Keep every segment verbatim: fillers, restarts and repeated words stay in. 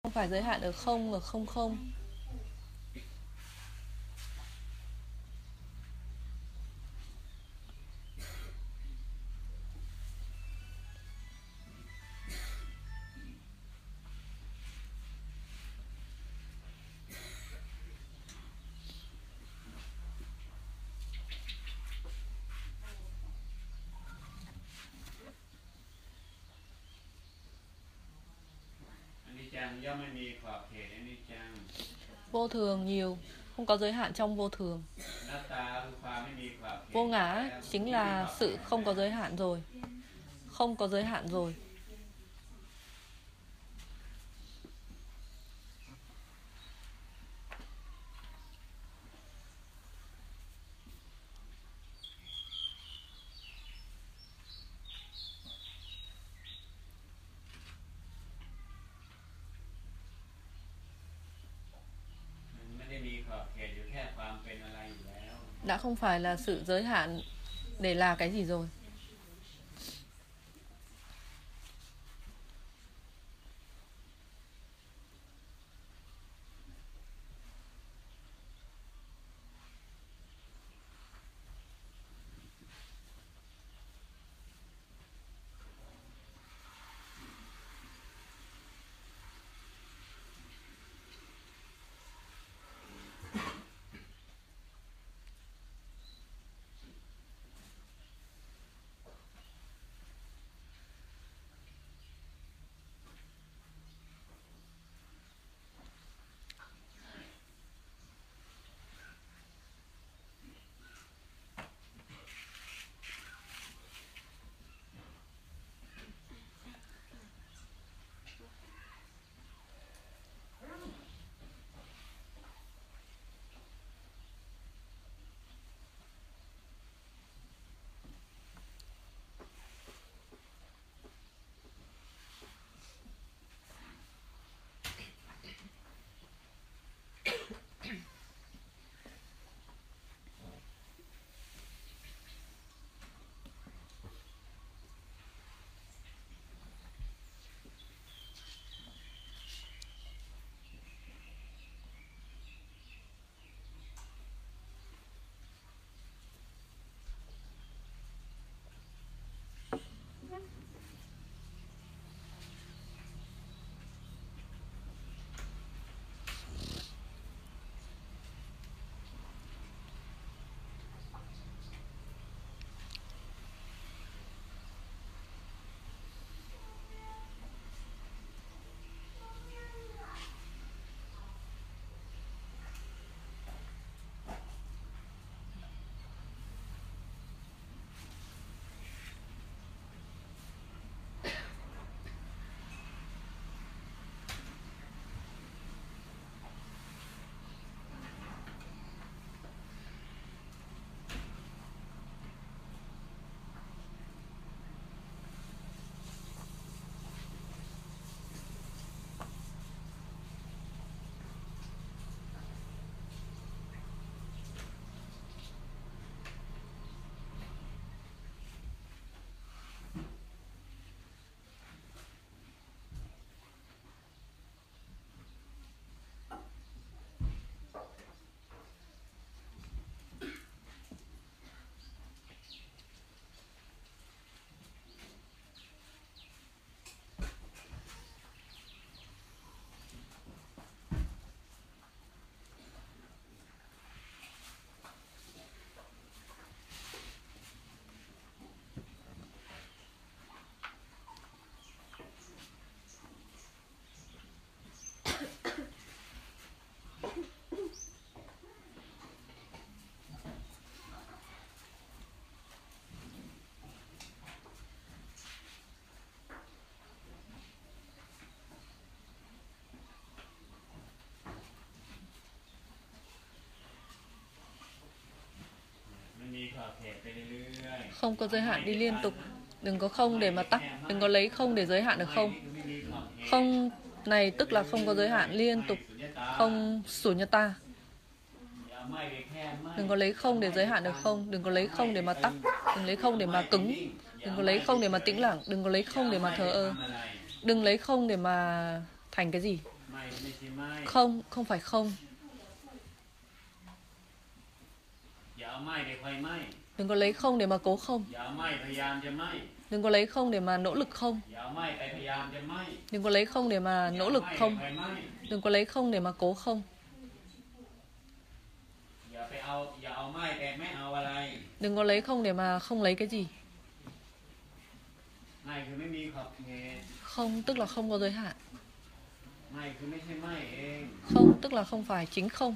Không phải giới hạn ở không và không không. Vô thường nhiều, không có giới hạn trong vô thường. Vô ngã chính là sự không có giới hạn rồi. Không có giới hạn rồi. Đã không phải là sự giới hạn để là cái gì rồi. Không có giới hạn đi liên tục. Đừng có không để mà tắc. Đừng có lấy không để giới hạn được không. Không này tức là không có giới hạn liên tục. Không sunyata. Đừng có lấy không để giới hạn được không. Đừng có lấy không để mà tắc. Đừng lấy không để mà cứng. Đừng có lấy không để mà tĩnh lặng. Đừng có lấy không để mà thờ ơ. Đừng lấy không để mà thành cái gì. Không, không phải không. Đừng có lấy không để mà cố không. Đừng có lấy không để mà nỗ lực không. Đừng có lấy không để mà nỗ lực không. Đừng có lấy không để mà cố không. Đừng có lấy không để mà không lấy cái gì. Không tức là không có giới hạn. Không tức là không phải chính không.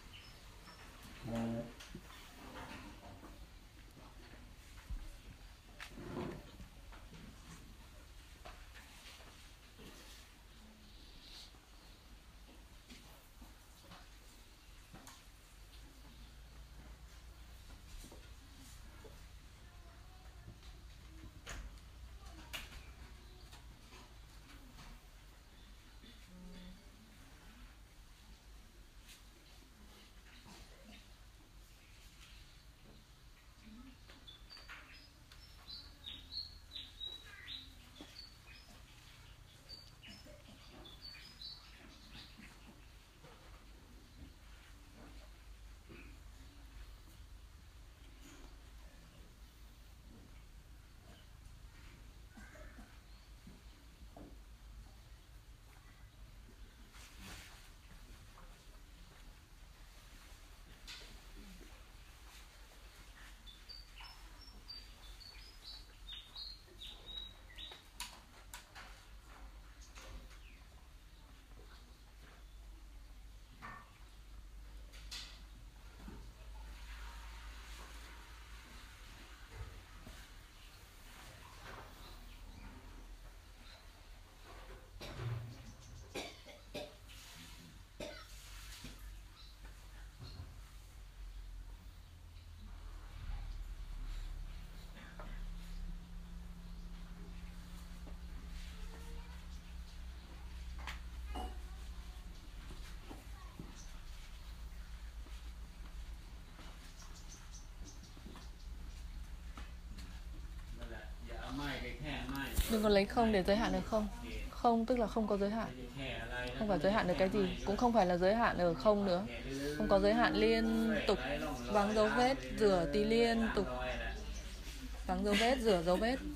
Đừng có lấy không để giới hạn được không. Không tức là không có giới hạn. Không phải giới hạn được cái gì. Cũng không phải là giới hạn ở không nữa. Không có giới hạn liên tục. Vắng dấu vết, rửa tí liên tục. Vắng dấu vết, rửa dấu vết.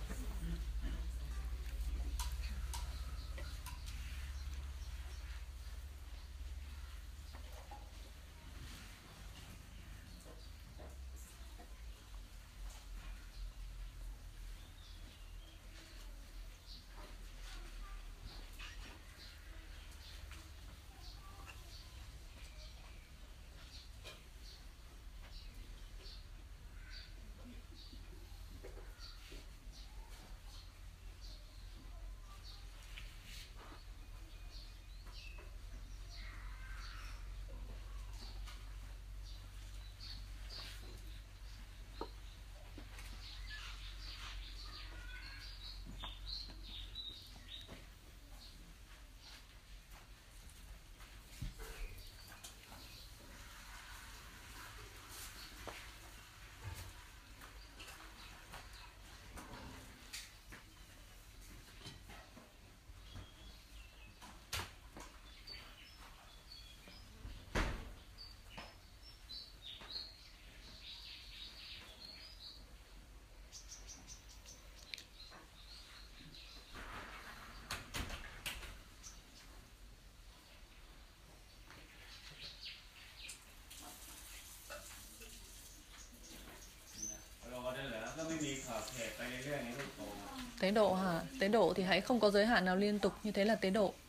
Tế độ hả? Tế độ thì hãy không có giới hạn nào liên tục. Như thế là tế độ.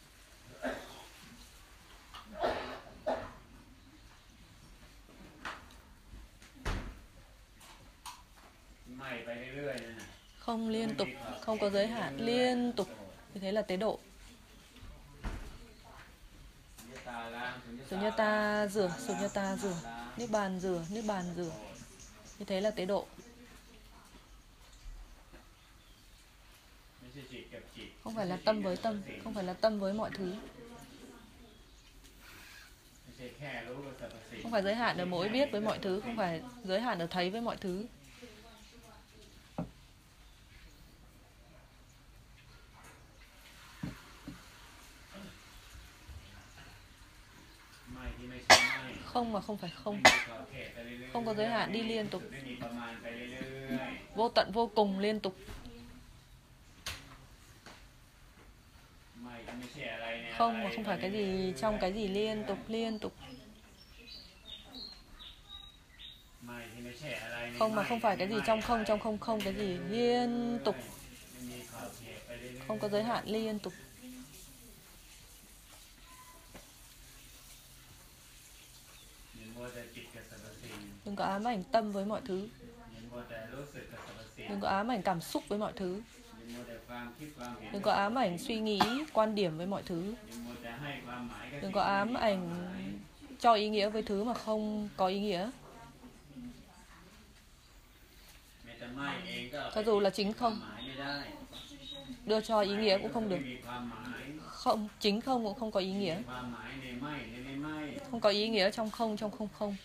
Không liên tục. Không có giới hạn liên tục. Như thế là tế độ. Sunyata rửa, sunyata rửa, niết bàn rửa, niết bàn rửa. Như thế là tế độ. Không phải là tâm với tâm, không phải là tâm với mọi thứ. Không phải giới hạn ở mỗi biết với mọi thứ, không phải giới hạn ở thấy với mọi thứ. Không mà không phải không. Không có giới hạn, đi liên tục. Vô tận vô cùng liên tục. Không mà không phải cái gì trong cái gì liên tục liên tục. Không mà không phải cái gì trong không trong không không cái gì liên tục. Không có giới hạn, liên tục. Đừng có ám ảnh tâm với mọi thứ. Đừng có ám ảnh cảm xúc với mọi thứ. Đừng có ám ảnh suy nghĩ, quan điểm với mọi thứ. Đừng có ám ảnh cho ý nghĩa với thứ mà không có ý nghĩa. Cho dù là chính không, đưa cho ý nghĩa cũng không được. Không, chính không cũng không có ý nghĩa. Không có ý nghĩa trong không, trong không không.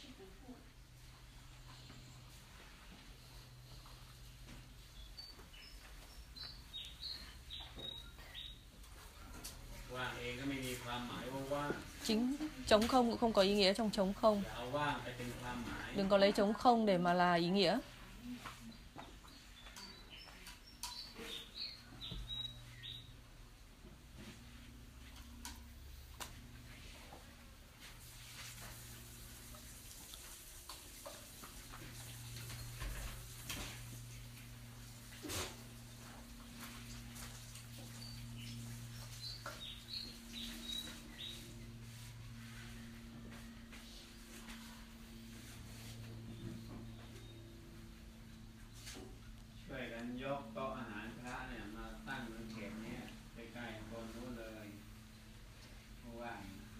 Chính trống không cũng không có ý nghĩa trong trống không. Đừng có lấy trống không để mà là ý nghĩa.